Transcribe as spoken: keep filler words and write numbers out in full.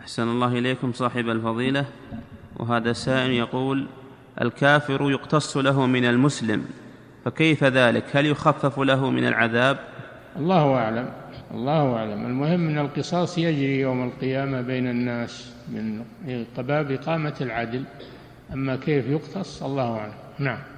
أحسن الله إليكم صاحب الفضيلة. وهذا سائل يقول: الكافر يقتص له من المسلم، فكيف ذلك؟ هل يخفف له من العذاب؟ الله أعلم، الله أعلم. المهم أن القصاص يجري يوم القيامة بين الناس من باب إقامة العدل، أما كيف يقتص الله أعلم. نعم.